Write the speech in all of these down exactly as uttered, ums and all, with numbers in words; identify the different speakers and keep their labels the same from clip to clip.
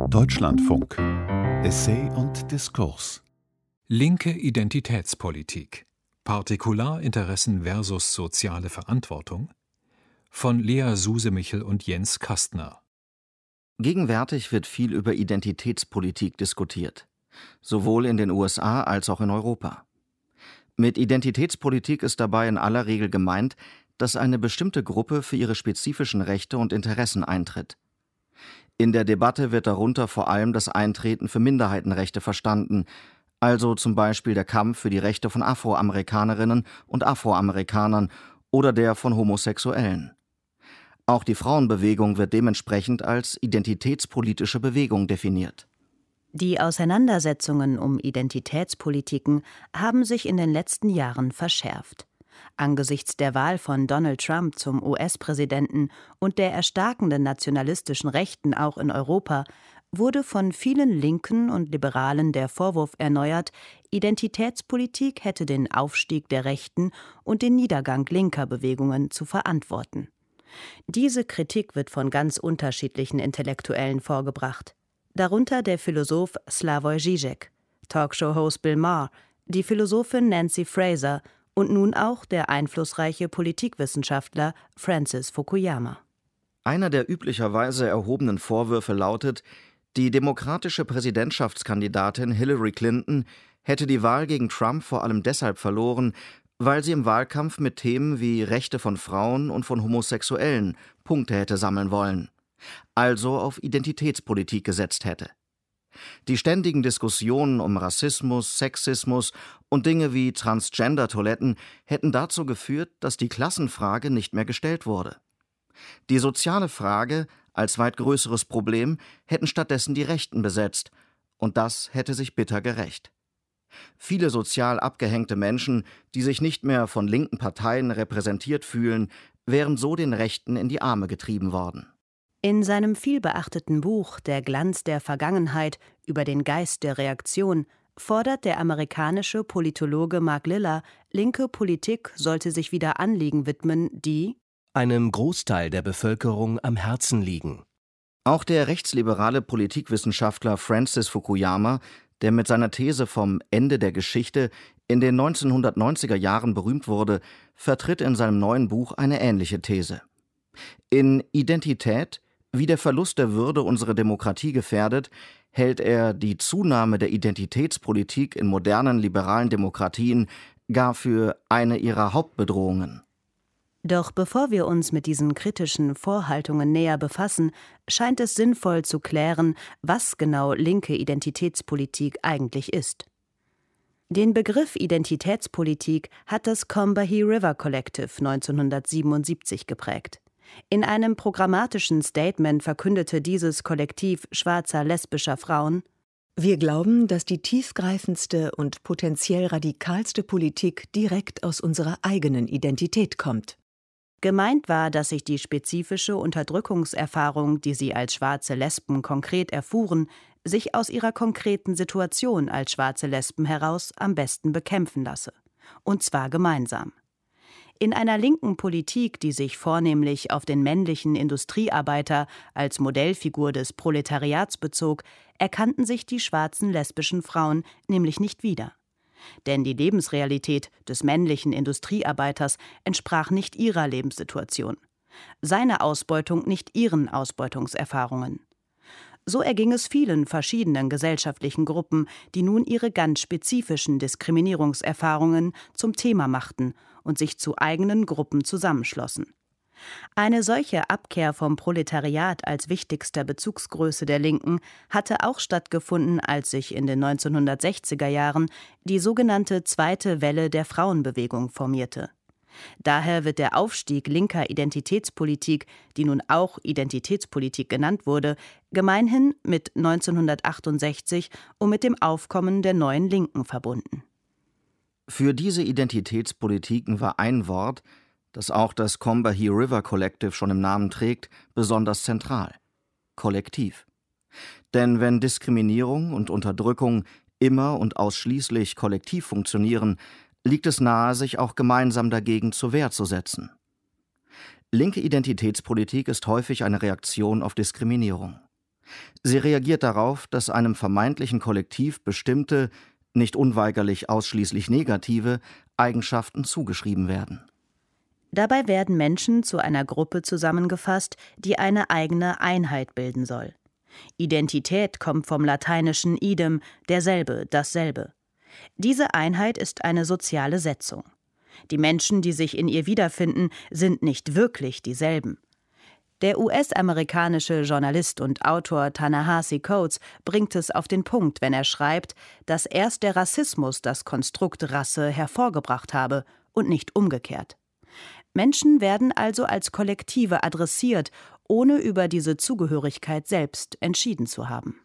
Speaker 1: Deutschlandfunk. Essay und Diskurs.
Speaker 2: Linke Identitätspolitik. Partikularinteressen versus soziale Verantwortung. Von Lea Susemichel und Jens Kastner.
Speaker 3: Gegenwärtig wird viel über Identitätspolitik diskutiert, sowohl in den U S A als auch in Europa. Mit Identitätspolitik ist dabei in aller Regel gemeint, dass eine bestimmte Gruppe für ihre spezifischen Rechte und Interessen eintritt. In der Debatte wird darunter vor allem das Eintreten für Minderheitenrechte verstanden, also zum Beispiel der Kampf für die Rechte von Afroamerikanerinnen und Afroamerikanern oder der von Homosexuellen. Auch die Frauenbewegung wird dementsprechend als identitätspolitische Bewegung definiert.
Speaker 4: Die Auseinandersetzungen um Identitätspolitiken haben sich in den letzten Jahren verschärft. Angesichts der Wahl von Donald Trump zum U S-Präsidenten und der erstarkenden nationalistischen Rechten auch in Europa wurde von vielen Linken und Liberalen der Vorwurf erneuert, Identitätspolitik hätte den Aufstieg der Rechten und den Niedergang linker Bewegungen zu verantworten. Diese Kritik wird von ganz unterschiedlichen Intellektuellen vorgebracht. Darunter der Philosoph Slavoj Žižek, Talkshow-Host Bill Maher, die Philosophin Nancy Fraser und nun auch der einflussreiche Politikwissenschaftler Francis Fukuyama.
Speaker 3: Einer der üblicherweise erhobenen Vorwürfe lautet, die demokratische Präsidentschaftskandidatin Hillary Clinton hätte die Wahl gegen Trump vor allem deshalb verloren, weil sie im Wahlkampf mit Themen wie Rechte von Frauen und von Homosexuellen Punkte hätte sammeln wollen, also auf Identitätspolitik gesetzt hätte. Die ständigen Diskussionen um Rassismus, Sexismus und Dinge wie Transgender-Toiletten hätten dazu geführt, dass die Klassenfrage nicht mehr gestellt wurde. Die soziale Frage als weit größeres Problem hätten stattdessen die Rechten besetzt, und das hätte sich bitter gerächt. Viele sozial abgehängte Menschen, die sich nicht mehr von linken Parteien repräsentiert fühlen, wären so den Rechten in die Arme getrieben worden.
Speaker 4: In seinem vielbeachteten Buch »Der Glanz der Vergangenheit« über den Geist der Reaktion fordert der amerikanische Politologe Mark Lilla, linke Politik sollte sich wieder Anliegen widmen, die
Speaker 5: einem Großteil der Bevölkerung am Herzen liegen.
Speaker 3: Auch der rechtsliberale Politikwissenschaftler Francis Fukuyama, der mit seiner These vom Ende der Geschichte in den neunzehnhundertneunziger Jahren berühmt wurde, vertritt in seinem neuen Buch eine ähnliche These. In Identität, wie der Verlust der Würde unsere Demokratie gefährdet, hält er die Zunahme der Identitätspolitik in modernen liberalen Demokratien gar für eine ihrer Hauptbedrohungen.
Speaker 4: Doch bevor wir uns mit diesen kritischen Vorhaltungen näher befassen, scheint es sinnvoll zu klären, was genau linke Identitätspolitik eigentlich ist. Den Begriff Identitätspolitik hat das Combahee River Collective neunzehnhundertsiebenundsiebzig geprägt. In einem programmatischen Statement verkündete dieses Kollektiv schwarzer lesbischer Frauen:
Speaker 6: Wir glauben, dass die tiefgreifendste und potenziell radikalste Politik direkt aus unserer eigenen Identität kommt.
Speaker 4: Gemeint war, dass sich die spezifische Unterdrückungserfahrung, die sie als schwarze Lesben konkret erfuhren, sich aus ihrer konkreten Situation als schwarze Lesben heraus am besten bekämpfen lasse. Und zwar gemeinsam. In einer linken Politik, die sich vornehmlich auf den männlichen Industriearbeiter als Modellfigur des Proletariats bezog, erkannten sich die schwarzen lesbischen Frauen nämlich nicht wieder. Denn die Lebensrealität des männlichen Industriearbeiters entsprach nicht ihrer Lebenssituation. Seine Ausbeutung nicht ihren Ausbeutungserfahrungen. So erging es vielen verschiedenen gesellschaftlichen Gruppen, die nun ihre ganz spezifischen Diskriminierungserfahrungen zum Thema machten und sich zu eigenen Gruppen zusammenschlossen. Eine solche Abkehr vom Proletariat als wichtigster Bezugsgröße der Linken hatte auch stattgefunden, als sich in den neunzehnhundertsechziger Jahren die sogenannte zweite Welle der Frauenbewegung formierte. Daher wird der Aufstieg linker Identitätspolitik, die nun auch Identitätspolitik genannt wurde, gemeinhin mit neunzehnhundertachtundsechzig und mit dem Aufkommen der neuen Linken verbunden.
Speaker 3: Für diese Identitätspolitiken war ein Wort, das auch das Combahee River Collective schon im Namen trägt, besonders zentral: Kollektiv. Denn wenn Diskriminierung und Unterdrückung immer und ausschließlich kollektiv funktionieren, liegt es nahe, sich auch gemeinsam dagegen zur Wehr zu setzen. Linke Identitätspolitik ist häufig eine Reaktion auf Diskriminierung. Sie reagiert darauf, dass einem vermeintlichen Kollektiv bestimmte, nicht unweigerlich ausschließlich negative, Eigenschaften zugeschrieben werden.
Speaker 4: Dabei werden Menschen zu einer Gruppe zusammengefasst, die eine eigene Einheit bilden soll. Identität kommt vom lateinischen idem, derselbe, dasselbe. Diese Einheit ist eine soziale Setzung. Die Menschen, die sich in ihr wiederfinden, sind nicht wirklich dieselben. Der U S-amerikanische Journalist und Autor Ta-Nehisi Coates bringt es auf den Punkt, wenn er schreibt, dass erst der Rassismus das Konstrukt Rasse hervorgebracht habe und nicht umgekehrt. Menschen werden also als Kollektive adressiert, ohne über diese Zugehörigkeit selbst entschieden zu haben.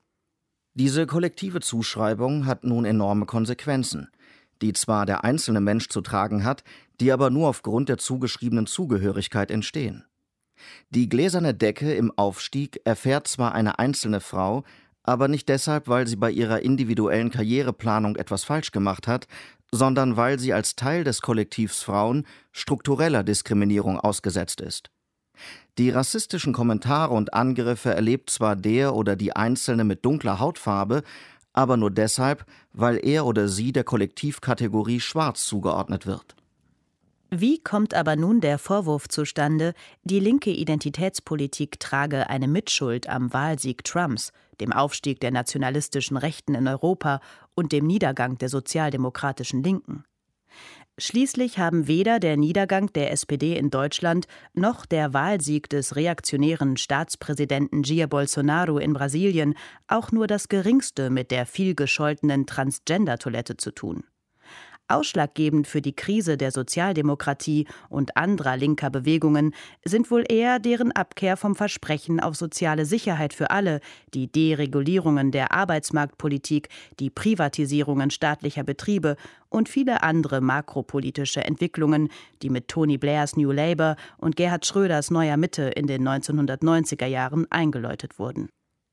Speaker 3: Diese kollektive Zuschreibung hat nun enorme Konsequenzen, die zwar der einzelne Mensch zu tragen hat, die aber nur aufgrund der zugeschriebenen Zugehörigkeit entstehen. Die gläserne Decke im Aufstieg erfährt zwar eine einzelne Frau, aber nicht deshalb, weil sie bei ihrer individuellen Karriereplanung etwas falsch gemacht hat, sondern weil sie als Teil des Kollektivs Frauen struktureller Diskriminierung ausgesetzt ist. Die rassistischen Kommentare und Angriffe erlebt zwar der oder die Einzelne mit dunkler Hautfarbe, aber nur deshalb, weil er oder sie der Kollektivkategorie Schwarz zugeordnet wird.
Speaker 4: Wie kommt aber nun der Vorwurf zustande, die linke Identitätspolitik trage eine Mitschuld am Wahlsieg Trumps, dem Aufstieg der nationalistischen Rechten in Europa und dem Niedergang der sozialdemokratischen Linken? Schließlich haben weder der Niedergang der S P D in Deutschland noch der Wahlsieg des reaktionären Staatspräsidenten Jair Bolsonaro in Brasilien auch nur das Geringste mit der viel gescholtenen Transgender-Toilette zu tun. Ausschlaggebend für die Krise der Sozialdemokratie und anderer linker Bewegungen sind wohl eher deren Abkehr vom Versprechen auf soziale Sicherheit für alle, die Deregulierungen der Arbeitsmarktpolitik, die Privatisierungen staatlicher Betriebe und viele andere makropolitische Entwicklungen, die mit Tony Blairs New Labour und Gerhard Schröders Neuer Mitte in den neunzehnhundertneunziger Jahren eingeläutet wurden.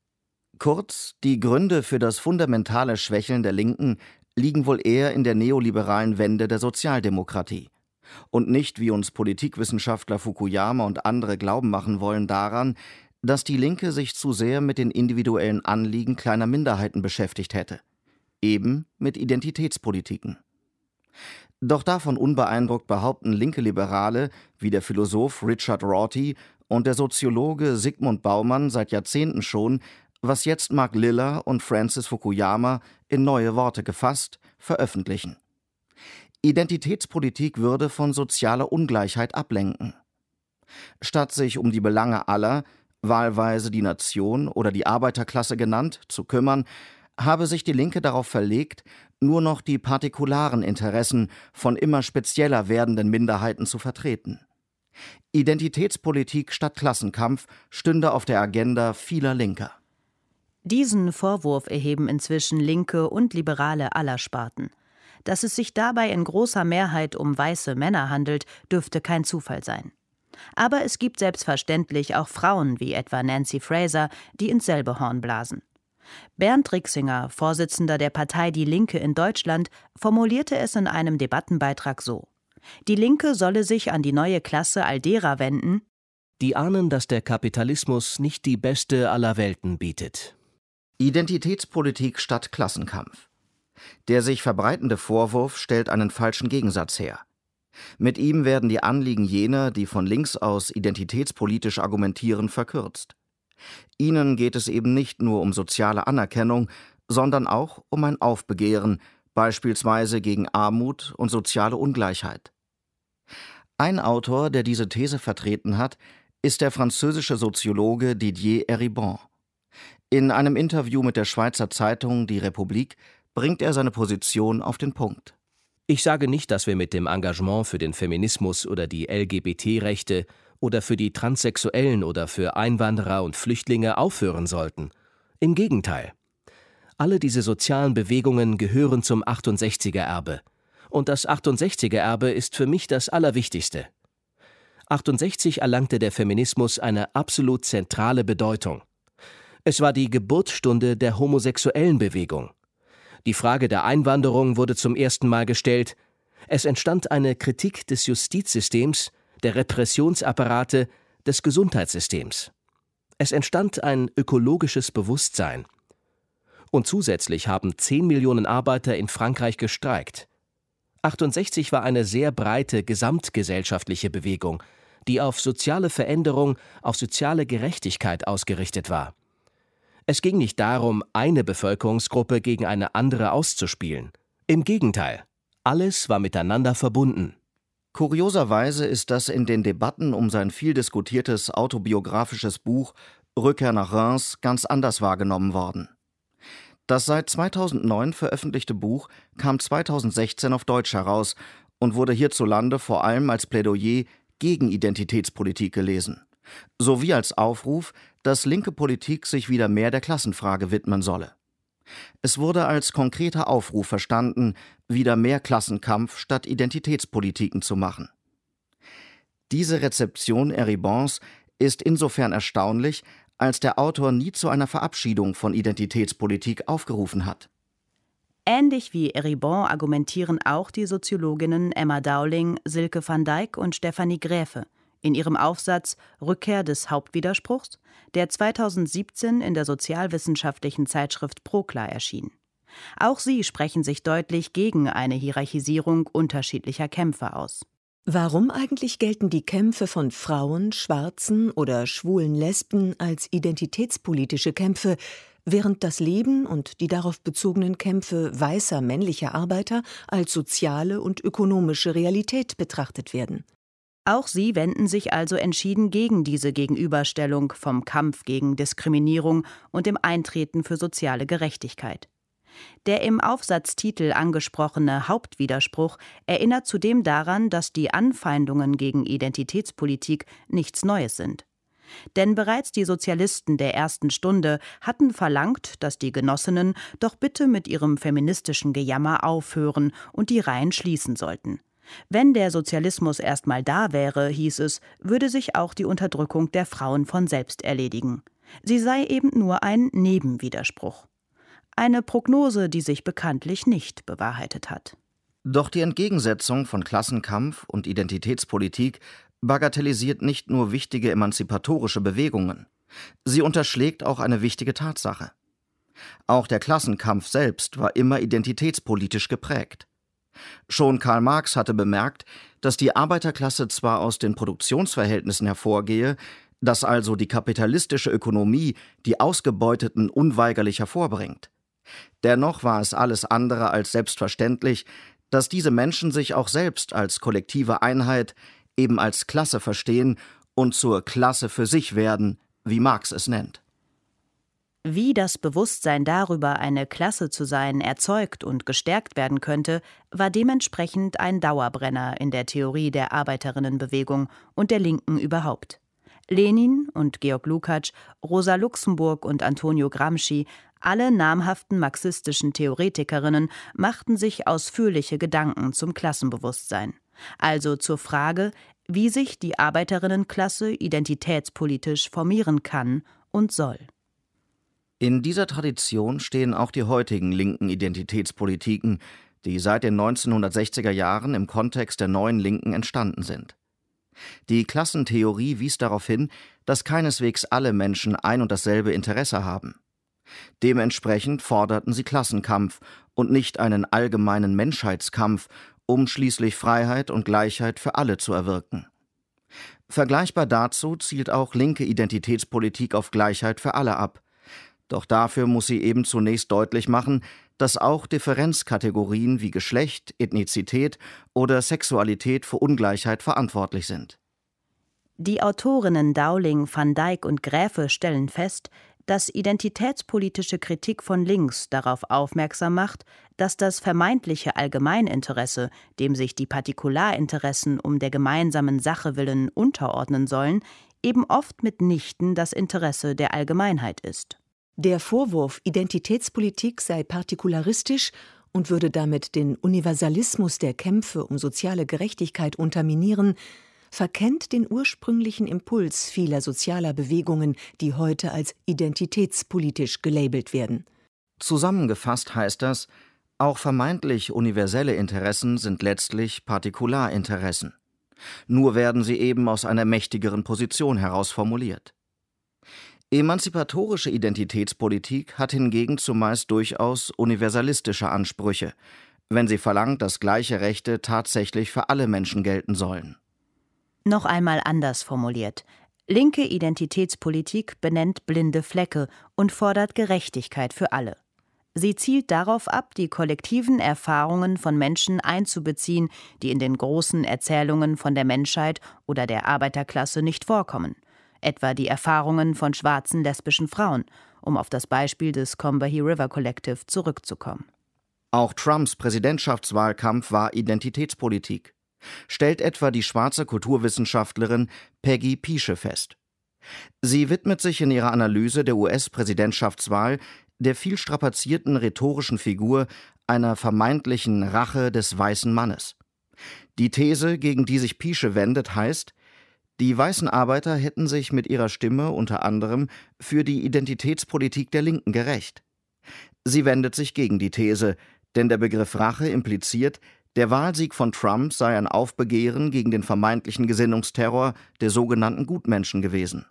Speaker 3: Kurz, die Gründe für das fundamentale Schwächeln der Linken liegen wohl eher in der neoliberalen Wende der Sozialdemokratie und nicht, wie uns Politikwissenschaftler Fukuyama und andere glauben machen wollen, daran, dass die Linke sich zu sehr mit den individuellen Anliegen kleiner Minderheiten beschäftigt hätte, eben mit Identitätspolitiken. Doch davon unbeeindruckt behaupten linke Liberale wie der Philosoph Richard Rorty und der Soziologe Zygmunt Bauman seit Jahrzehnten schon, was jetzt Mark Liller und Francis Fukuyama in neue Worte gefasst veröffentlichen. Identitätspolitik würde von sozialer Ungleichheit ablenken. Statt sich um die Belange aller, wahlweise die Nation oder die Arbeiterklasse genannt, zu kümmern, habe sich die Linke darauf verlegt, nur noch die partikularen Interessen von immer spezieller werdenden Minderheiten zu vertreten. Identitätspolitik statt Klassenkampf stünde auf der Agenda vieler Linker.
Speaker 4: Diesen Vorwurf erheben inzwischen Linke und Liberale aller Sparten. Dass es sich dabei in großer Mehrheit um weiße Männer handelt, dürfte kein Zufall sein. Aber es gibt selbstverständlich auch Frauen wie etwa Nancy Fraser, die ins selbe Horn blasen. Bernd Rixinger, Vorsitzender der Partei Die Linke in Deutschland, formulierte es in einem Debattenbeitrag so: Die Linke solle sich an die neue Klasse all derer wenden,
Speaker 5: die ahnen, dass der Kapitalismus nicht die beste aller Welten bietet.
Speaker 3: Identitätspolitik statt Klassenkampf. Der sich verbreitende Vorwurf stellt einen falschen Gegensatz her. Mit ihm werden die Anliegen jener, die von links aus identitätspolitisch argumentieren, verkürzt. Ihnen geht es eben nicht nur um soziale Anerkennung, sondern auch um ein Aufbegehren, beispielsweise gegen Armut und soziale Ungleichheit. Ein Autor, der diese These vertreten hat, ist der französische Soziologe Didier Eribon. In einem Interview mit der Schweizer Zeitung Die Republik bringt er seine Position auf den Punkt.
Speaker 5: Ich sage nicht, dass wir mit dem Engagement für den Feminismus oder die L G B T-Rechte oder für die Transsexuellen oder für Einwanderer und Flüchtlinge aufhören sollten. Im Gegenteil. Alle diese sozialen Bewegungen gehören zum achtundsechziger-Erbe. Und das achtundsechziger-Erbe ist für mich das Allerwichtigste. achtundsechzig erlangte der Feminismus eine absolut zentrale Bedeutung. Es war die Geburtsstunde der homosexuellen Bewegung. Die Frage der Einwanderung wurde zum ersten Mal gestellt. Es entstand eine Kritik des Justizsystems, der Repressionsapparate, des Gesundheitssystems. Es entstand ein ökologisches Bewusstsein. Und zusätzlich haben zehn Millionen Arbeiter in Frankreich gestreikt. achtundsechzig war eine sehr breite gesamtgesellschaftliche Bewegung, die auf soziale Veränderung, auf soziale Gerechtigkeit ausgerichtet war. Es ging nicht darum, eine Bevölkerungsgruppe gegen eine andere auszuspielen. Im Gegenteil, alles war miteinander verbunden.
Speaker 3: Kurioserweise ist das in den Debatten um sein viel diskutiertes autobiografisches Buch Rückkehr nach Reims ganz anders wahrgenommen worden. Das seit zweitausendneun veröffentlichte Buch kam zweitausendsechzehn auf Deutsch heraus und wurde hierzulande vor allem als Plädoyer gegen Identitätspolitik gelesen, sowie als Aufruf, dass linke Politik sich wieder mehr der Klassenfrage widmen solle. Es wurde als konkreter Aufruf verstanden, wieder mehr Klassenkampf statt Identitätspolitiken zu machen. Diese Rezeption Eribons ist insofern erstaunlich, als der Autor nie zu einer Verabschiedung von Identitätspolitik aufgerufen hat.
Speaker 4: Ähnlich wie Eribon argumentieren auch die Soziologinnen Emma Dowling, Silke van Dijk und Stefanie Graefe in ihrem Aufsatz »Rückkehr des Hauptwiderspruchs«, der zweitausendsiebzehn in der sozialwissenschaftlichen Zeitschrift Prokla erschien. Auch sie sprechen sich deutlich gegen eine Hierarchisierung unterschiedlicher Kämpfe aus.
Speaker 6: Warum eigentlich gelten die Kämpfe von Frauen, Schwarzen oder schwulen Lesben als identitätspolitische Kämpfe, während das Leben und die darauf bezogenen Kämpfe weißer männlicher Arbeiter als soziale und ökonomische Realität betrachtet werden?
Speaker 4: Auch sie wenden sich also entschieden gegen diese Gegenüberstellung vom Kampf gegen Diskriminierung und dem Eintreten für soziale Gerechtigkeit. Der im Aufsatztitel angesprochene Hauptwiderspruch erinnert zudem daran, dass die Anfeindungen gegen Identitätspolitik nichts Neues sind. Denn bereits die Sozialisten der ersten Stunde hatten verlangt, dass die Genossinnen doch bitte mit ihrem feministischen Gejammer aufhören und die Reihen schließen sollten. Wenn der Sozialismus erstmal da wäre, hieß es, würde sich auch die Unterdrückung der Frauen von selbst erledigen. Sie sei eben nur ein Nebenwiderspruch. Eine Prognose, die sich bekanntlich nicht bewahrheitet hat.
Speaker 3: Doch die Entgegensetzung von Klassenkampf und Identitätspolitik bagatellisiert nicht nur wichtige emanzipatorische Bewegungen. Sie unterschlägt auch eine wichtige Tatsache. Auch der Klassenkampf selbst war immer identitätspolitisch geprägt. Schon Karl Marx hatte bemerkt, dass die Arbeiterklasse zwar aus den Produktionsverhältnissen hervorgehe, dass also die kapitalistische Ökonomie die Ausgebeuteten unweigerlich hervorbringt. Dennoch war es alles andere als selbstverständlich, dass diese Menschen sich auch selbst als kollektive Einheit, eben als Klasse verstehen und zur Klasse für sich werden, wie Marx es nennt.
Speaker 4: Wie das Bewusstsein darüber, eine Klasse zu sein, erzeugt und gestärkt werden könnte, war dementsprechend ein Dauerbrenner in der Theorie der Arbeiterinnenbewegung und der Linken überhaupt. Lenin und Georg Lukács, Rosa Luxemburg und Antonio Gramsci, alle namhaften marxistischen Theoretikerinnen, machten sich ausführliche Gedanken zum Klassenbewusstsein, also zur Frage, wie sich die Arbeiterinnenklasse identitätspolitisch formieren kann und soll.
Speaker 3: In dieser Tradition stehen auch die heutigen linken Identitätspolitiken, die seit den neunzehnhundertsechziger Jahren im Kontext der neuen Linken entstanden sind. Die Klassentheorie wies darauf hin, dass keineswegs alle Menschen ein und dasselbe Interesse haben. Dementsprechend forderten sie Klassenkampf und nicht einen allgemeinen Menschheitskampf, um schließlich Freiheit und Gleichheit für alle zu erwirken. Vergleichbar dazu zielt auch linke Identitätspolitik auf Gleichheit für alle ab. Doch dafür muss sie eben zunächst deutlich machen, dass auch Differenzkategorien wie Geschlecht, Ethnizität oder Sexualität für Ungleichheit verantwortlich sind.
Speaker 4: Die Autorinnen Dowling, van Dijk und Graefe stellen fest, dass identitätspolitische Kritik von links darauf aufmerksam macht, dass das vermeintliche Allgemeininteresse, dem sich die Partikularinteressen um der gemeinsamen Sache willen unterordnen sollen, eben oft mitnichten das Interesse der Allgemeinheit ist.
Speaker 6: Der Vorwurf, Identitätspolitik sei partikularistisch und würde damit den Universalismus der Kämpfe um soziale Gerechtigkeit unterminieren, verkennt den ursprünglichen Impuls vieler sozialer Bewegungen, die heute als identitätspolitisch gelabelt werden.
Speaker 3: Zusammengefasst heißt das, auch vermeintlich universelle Interessen sind letztlich Partikularinteressen. Nur werden sie eben aus einer mächtigeren Position heraus formuliert. Emanzipatorische Identitätspolitik hat hingegen zumeist durchaus universalistische Ansprüche, wenn sie verlangt, dass gleiche Rechte tatsächlich für alle Menschen gelten sollen.
Speaker 4: Noch einmal anders formuliert. Linke Identitätspolitik benennt blinde Flecke und fordert Gerechtigkeit für alle. Sie zielt darauf ab, die kollektiven Erfahrungen von Menschen einzubeziehen, die in den großen Erzählungen von der Menschheit oder der Arbeiterklasse nicht vorkommen. Etwa die Erfahrungen von schwarzen lesbischen Frauen, um auf das Beispiel des Combahee River Collective zurückzukommen.
Speaker 3: Auch Trumps Präsidentschaftswahlkampf war Identitätspolitik, stellt etwa die schwarze Kulturwissenschaftlerin Peggy Piesche fest. Sie widmet sich in ihrer Analyse der U S-Präsidentschaftswahl der viel strapazierten rhetorischen Figur einer vermeintlichen Rache des weißen Mannes. Die These, gegen die sich Piesche wendet, heißt, die weißen Arbeiter hätten sich mit ihrer Stimme unter anderem für die Identitätspolitik der Linken gerächt. Sie wendet sich gegen die These, denn der Begriff Rache impliziert, der Wahlsieg von Trump sei ein Aufbegehren gegen den vermeintlichen Gesinnungsterror der sogenannten Gutmenschen gewesen.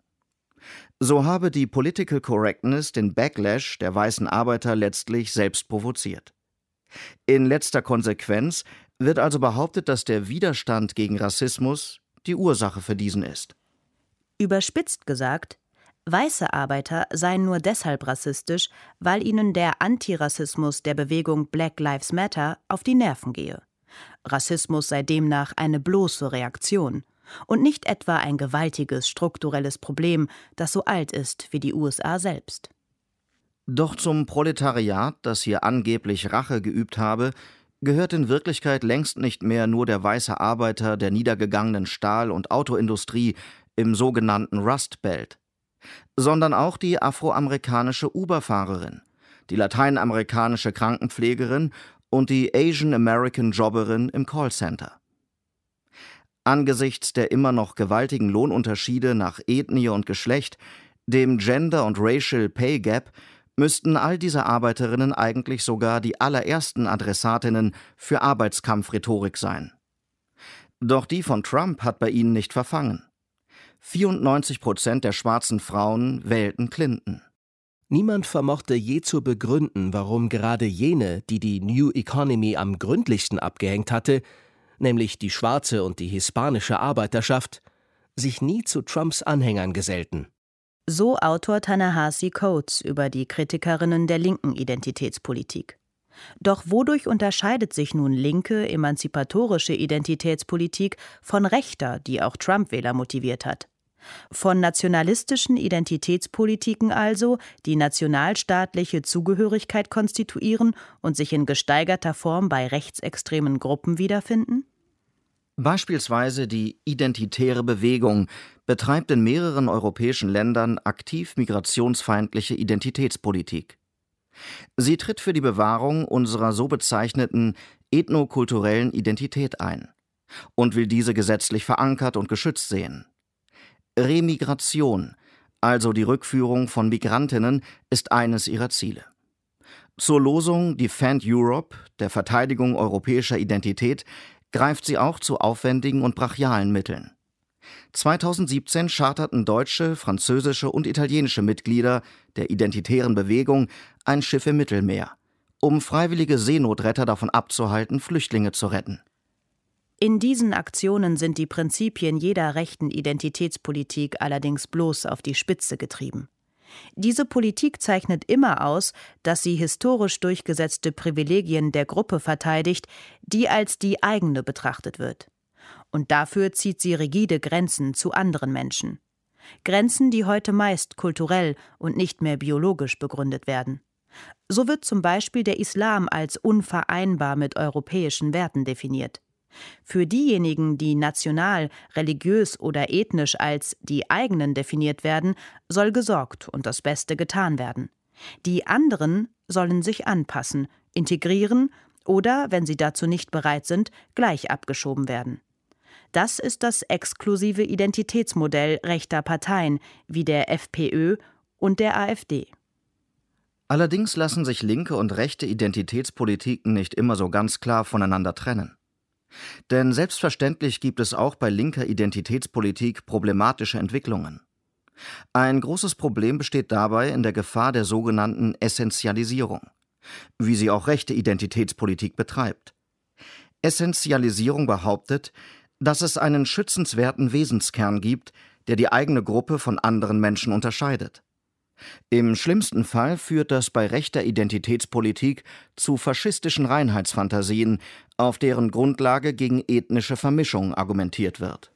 Speaker 3: So habe die Political Correctness den Backlash der weißen Arbeiter letztlich selbst provoziert. In letzter Konsequenz wird also behauptet, dass der Widerstand gegen Rassismus die Ursache für diesen ist.
Speaker 4: Überspitzt gesagt, weiße Arbeiter seien nur deshalb rassistisch, weil ihnen der Antirassismus der Bewegung Black Lives Matter auf die Nerven gehe. Rassismus sei demnach eine bloße Reaktion und nicht etwa ein gewaltiges strukturelles Problem, das so alt ist wie die U S A selbst.
Speaker 3: Doch zum Proletariat, das hier angeblich Rache geübt habe, gehört in Wirklichkeit längst nicht mehr nur der weiße Arbeiter der niedergegangenen Stahl- und Autoindustrie im sogenannten Rust Belt, sondern auch die afroamerikanische Uber-Fahrerin, die lateinamerikanische Krankenpflegerin und die Asian American Jobberin im Callcenter. Angesichts der immer noch gewaltigen Lohnunterschiede nach Ethnie und Geschlecht, dem Gender- und Racial Pay Gap, müssten all diese Arbeiterinnen eigentlich sogar die allerersten Adressatinnen für Arbeitskampfrhetorik sein. Doch die von Trump hat bei ihnen nicht verfangen. vierundneunzig Prozent der schwarzen Frauen wählten Clinton.
Speaker 5: Niemand vermochte je zu begründen, warum gerade jene, die die New Economy am gründlichsten abgehängt hatte, nämlich die schwarze und die hispanische Arbeiterschaft, sich nie zu Trumps Anhängern gesellten.
Speaker 4: So Autor Ta-Nehisi Coates über die Kritikerinnen der linken Identitätspolitik. Doch wodurch unterscheidet sich nun linke, emanzipatorische Identitätspolitik von rechter, die auch Trump-Wähler motiviert hat? Von nationalistischen Identitätspolitiken also, die nationalstaatliche Zugehörigkeit konstituieren und sich in gesteigerter Form bei rechtsextremen Gruppen wiederfinden?
Speaker 3: Beispielsweise die Identitäre Bewegung betreibt in mehreren europäischen Ländern aktiv migrationsfeindliche Identitätspolitik. Sie tritt für die Bewahrung unserer so bezeichneten ethnokulturellen Identität ein und will diese gesetzlich verankert und geschützt sehen. Remigration, also die Rückführung von Migrantinnen, ist eines ihrer Ziele. Zur Losung Defend Europe, der Verteidigung europäischer Identität, greift sie auch zu aufwendigen und brachialen Mitteln. zweitausendsiebzehn charterten deutsche, französische und italienische Mitglieder der Identitären Bewegung ein Schiff im Mittelmeer, um freiwillige Seenotretter davon abzuhalten, Flüchtlinge zu retten.
Speaker 4: In diesen Aktionen sind die Prinzipien jeder rechten Identitätspolitik allerdings bloß auf die Spitze getrieben. Diese Politik zeichnet immer aus, dass sie historisch durchgesetzte Privilegien der Gruppe verteidigt, die als die eigene betrachtet wird. Und dafür zieht sie rigide Grenzen zu anderen Menschen. Grenzen, die heute meist kulturell und nicht mehr biologisch begründet werden. So wird zum Beispiel der Islam als unvereinbar mit europäischen Werten definiert. Für diejenigen, die national, religiös oder ethnisch als die eigenen definiert werden, soll gesorgt und das Beste getan werden. Die anderen sollen sich anpassen, integrieren oder, wenn sie dazu nicht bereit sind, gleich abgeschoben werden. Das ist das exklusive Identitätsmodell rechter Parteien wie der FPÖ und der AfD.
Speaker 3: Allerdings lassen sich linke und rechte Identitätspolitiken nicht immer so ganz klar voneinander trennen. Denn selbstverständlich gibt es auch bei linker Identitätspolitik problematische Entwicklungen. Ein großes Problem besteht dabei in der Gefahr der sogenannten Essentialisierung, wie sie auch rechte Identitätspolitik betreibt. Essentialisierung behauptet, dass es einen schützenswerten Wesenskern gibt, der die eigene Gruppe von anderen Menschen unterscheidet. Im schlimmsten Fall führt das bei rechter Identitätspolitik zu faschistischen Reinheitsfantasien, auf deren Grundlage gegen ethnische Vermischung argumentiert wird.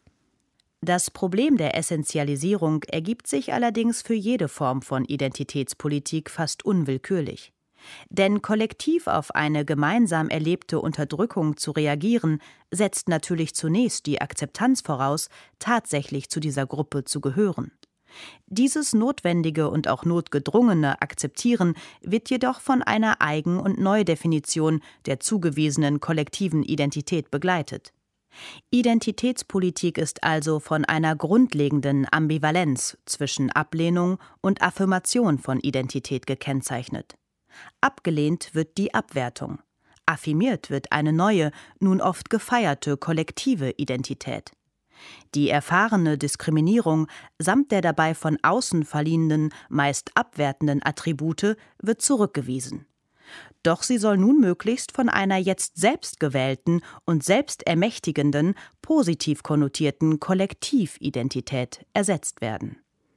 Speaker 4: Das Problem der Essentialisierung ergibt sich allerdings für jede Form von Identitätspolitik fast unwillkürlich. Denn kollektiv auf eine gemeinsam erlebte Unterdrückung zu reagieren, setzt natürlich zunächst die Akzeptanz voraus, tatsächlich zu dieser Gruppe zu gehören. Dieses notwendige und auch notgedrungene Akzeptieren wird jedoch von einer Eigen- und Neudefinition der zugewiesenen kollektiven Identität begleitet. Identitätspolitik ist also von einer grundlegenden Ambivalenz zwischen Ablehnung und Affirmation von Identität gekennzeichnet. Abgelehnt wird die Abwertung, affirmiert wird eine neue, nun oft gefeierte kollektive Identität. Die erfahrene Diskriminierung samt der dabei von außen verliehenen, meist abwertenden Attribute wird zurückgewiesen. Doch sie soll nun möglichst von einer jetzt selbst gewählten und selbstermächtigenden, positiv konnotierten Kollektividentität ersetzt werden.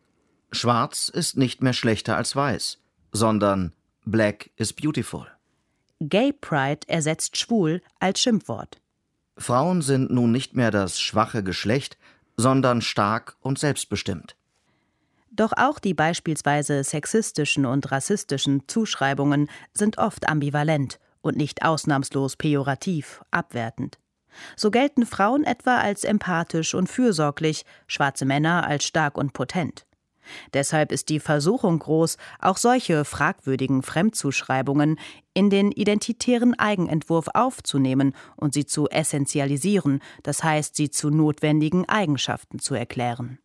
Speaker 3: Schwarz ist nicht mehr schlechter als weiß, sondern Black is beautiful.
Speaker 4: Gay Pride ersetzt schwul als Schimpfwort.
Speaker 3: Frauen sind nun nicht mehr das schwache Geschlecht, sondern stark und selbstbestimmt.
Speaker 4: Doch auch die beispielsweise sexistischen und rassistischen Zuschreibungen sind oft ambivalent und nicht ausnahmslos pejorativ, abwertend. So gelten Frauen etwa als empathisch und fürsorglich, schwarze Männer als stark und potent. Deshalb ist die Versuchung groß, auch solche fragwürdigen Fremdzuschreibungen in den identitären Eigenentwurf aufzunehmen und sie zu essentialisieren, das heißt, sie zu notwendigen Eigenschaften zu erklären.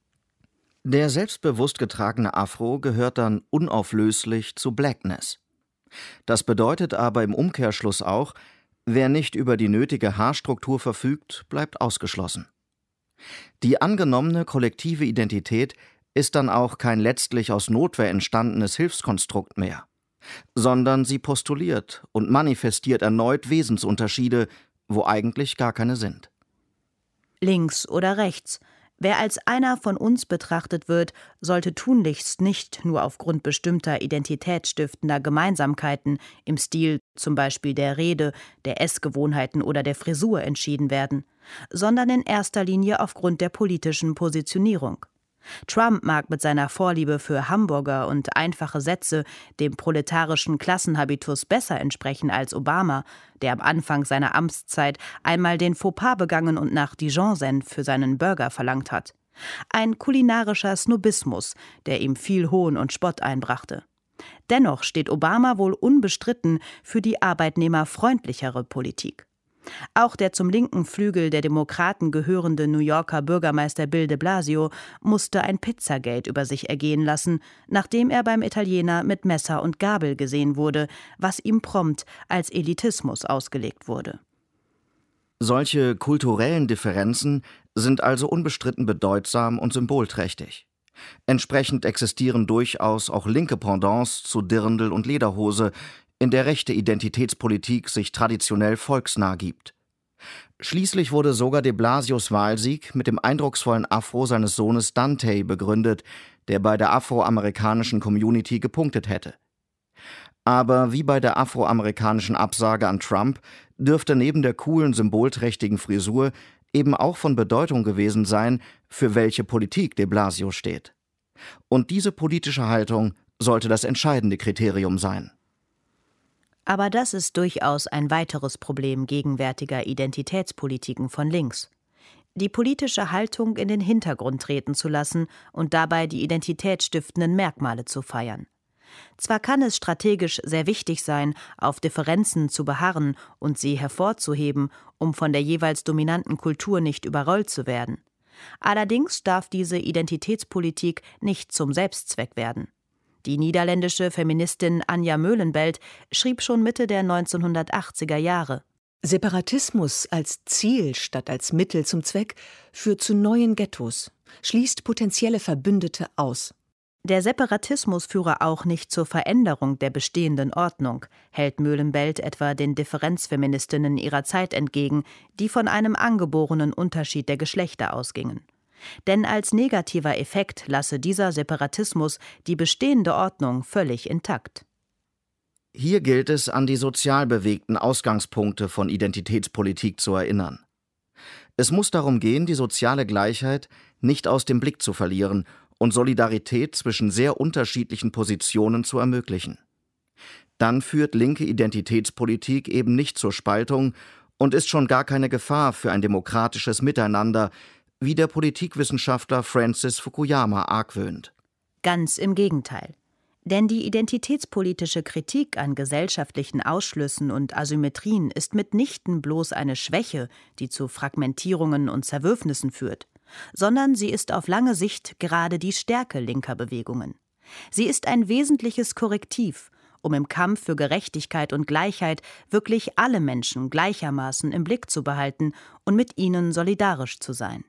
Speaker 3: Der selbstbewusst getragene Afro gehört dann unauflöslich zu Blackness. Das bedeutet aber im Umkehrschluss auch, wer nicht über die nötige Haarstruktur verfügt, bleibt ausgeschlossen. Die angenommene kollektive Identität ist dann auch kein letztlich aus Notwehr entstandenes Hilfskonstrukt mehr, sondern sie postuliert und manifestiert erneut Wesensunterschiede, wo eigentlich gar keine sind.
Speaker 4: Links oder rechts. Wer als einer von uns betrachtet wird, sollte tunlichst nicht nur aufgrund bestimmter identitätsstiftender Gemeinsamkeiten im Stil zum Beispiel der Rede, der Essgewohnheiten oder der Frisur entschieden werden, sondern in erster Linie aufgrund der politischen Positionierung. Trump mag mit seiner Vorliebe für Hamburger und einfache Sätze dem proletarischen Klassenhabitus besser entsprechen als Obama, der am Anfang seiner Amtszeit einmal den Fauxpas begangen und nach Dijon-Senf für seinen Burger verlangt hat. Ein kulinarischer Snobismus, der ihm viel Hohn und Spott einbrachte. Dennoch steht Obama wohl unbestritten für die arbeitnehmerfreundlichere Politik. Auch der zum linken Flügel der Demokraten gehörende New Yorker Bürgermeister Bill de Blasio musste ein Pizzagate über sich ergehen lassen, nachdem er beim Italiener mit Messer und Gabel gesehen wurde, was ihm prompt als Elitismus ausgelegt wurde.
Speaker 3: Solche kulturellen Differenzen sind also unbestritten bedeutsam und symbolträchtig. Entsprechend existieren durchaus auch linke Pendants zu Dirndl und Lederhose, in der rechte Identitätspolitik sich traditionell volksnah gibt. Schließlich wurde sogar de Blasios Wahlsieg mit dem eindrucksvollen Afro seines Sohnes Dante begründet, der bei der afroamerikanischen Community gepunktet hätte. Aber wie bei der afroamerikanischen Absage an Trump dürfte neben der coolen, symbolträchtigen Frisur eben auch von Bedeutung gewesen sein, für welche Politik de Blasio steht. Und diese politische Haltung sollte das entscheidende Kriterium sein.
Speaker 4: Aber das ist durchaus ein weiteres Problem gegenwärtiger Identitätspolitiken von links. Die politische Haltung in den Hintergrund treten zu lassen und dabei die identitätsstiftenden Merkmale zu feiern. Zwar kann es strategisch sehr wichtig sein, auf Differenzen zu beharren und sie hervorzuheben, um von der jeweils dominanten Kultur nicht überrollt zu werden. Allerdings darf diese Identitätspolitik nicht zum Selbstzweck werden. Die niederländische Feministin Anja Möhlenbelt schrieb schon Mitte der neunzehnhundertachtziger Jahre:
Speaker 6: Separatismus als Ziel statt als Mittel zum Zweck führt zu neuen Ghettos, schließt potenzielle Verbündete aus.
Speaker 4: Der Separatismus führe auch nicht zur Veränderung der bestehenden Ordnung, hält Möhlenbelt etwa den Differenzfeministinnen ihrer Zeit entgegen, die von einem angeborenen Unterschied der Geschlechter ausgingen. Denn als negativer Effekt lasse dieser Separatismus die bestehende Ordnung völlig intakt.
Speaker 3: Hier gilt es, an die sozial bewegten Ausgangspunkte von Identitätspolitik zu erinnern. Es muss darum gehen, die soziale Gleichheit nicht aus dem Blick zu verlieren und Solidarität zwischen sehr unterschiedlichen Positionen zu ermöglichen. Dann führt linke Identitätspolitik eben nicht zur Spaltung und ist schon gar keine Gefahr für ein demokratisches Miteinander, wie der Politikwissenschaftler Francis Fukuyama argwöhnt.
Speaker 4: Ganz im Gegenteil. Denn die identitätspolitische Kritik an gesellschaftlichen Ausschlüssen und Asymmetrien ist mitnichten bloß eine Schwäche, die zu Fragmentierungen und Zerwürfnissen führt, sondern sie ist auf lange Sicht gerade die Stärke linker Bewegungen. Sie ist ein wesentliches Korrektiv, um im Kampf für Gerechtigkeit und Gleichheit wirklich alle Menschen gleichermaßen im Blick zu behalten und mit ihnen solidarisch zu sein.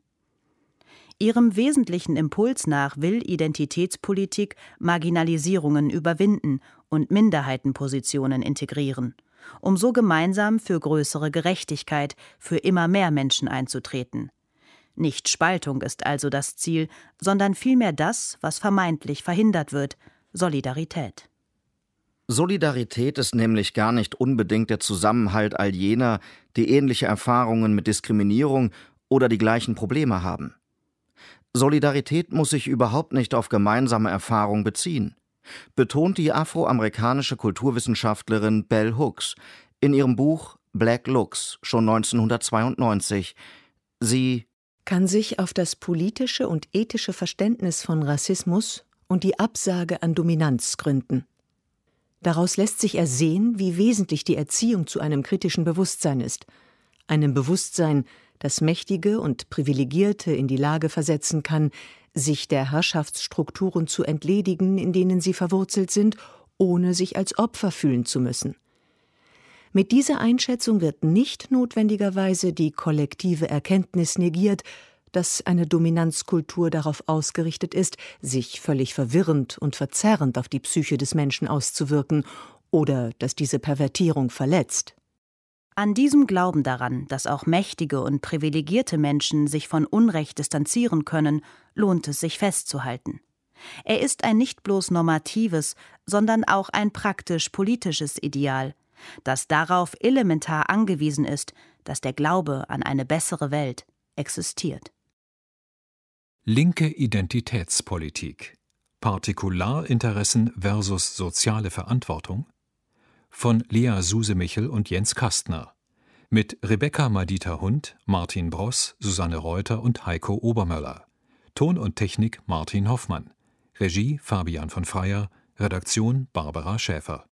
Speaker 4: Ihrem wesentlichen Impuls nach will Identitätspolitik Marginalisierungen überwinden und Minderheitenpositionen integrieren, um so gemeinsam für größere Gerechtigkeit für immer mehr Menschen einzutreten. Nicht Spaltung ist also das Ziel, sondern vielmehr das, was vermeintlich verhindert wird: Solidarität.
Speaker 3: Solidarität ist nämlich gar nicht unbedingt der Zusammenhalt all jener, die ähnliche Erfahrungen mit Diskriminierung oder die gleichen Probleme haben. Solidarität muss sich überhaupt nicht auf gemeinsame Erfahrung beziehen, betont die afroamerikanische Kulturwissenschaftlerin Bell Hooks in ihrem Buch Black Looks schon neunzehnhundertzweiundneunzig. Sie
Speaker 6: kann sich auf das politische und ethische Verständnis von Rassismus und die Absage an Dominanz gründen. Daraus lässt sich ersehen, wie wesentlich die Erziehung zu einem kritischen Bewusstsein ist, einem Bewusstsein, das Mächtige und Privilegierte in die Lage versetzen kann, sich der Herrschaftsstrukturen zu entledigen, in denen sie verwurzelt sind, ohne sich als Opfer fühlen zu müssen. Mit dieser Einschätzung wird nicht notwendigerweise die kollektive Erkenntnis negiert, dass eine Dominanzkultur darauf ausgerichtet ist, sich völlig verwirrend und verzerrend auf die Psyche des Menschen auszuwirken, oder dass diese Pervertierung verletzt.
Speaker 4: An diesem Glauben daran, dass auch mächtige und privilegierte Menschen sich von Unrecht distanzieren können, lohnt es sich festzuhalten. Er ist ein nicht bloß normatives, sondern auch ein praktisch-politisches Ideal, das darauf elementar angewiesen ist, dass der Glaube an eine bessere Welt existiert.
Speaker 2: Linke Identitätspolitik: Partikularinteressen versus soziale Verantwortung von Lea Suse-Michel und Jens Kastner, mit Rebecca Madita-Hund, Martin Bross, Susanne Reuter und Heiko Obermöller. Ton und Technik Martin Hoffmann. Regie Fabian von Freyer. Redaktion Barbara Schäfer.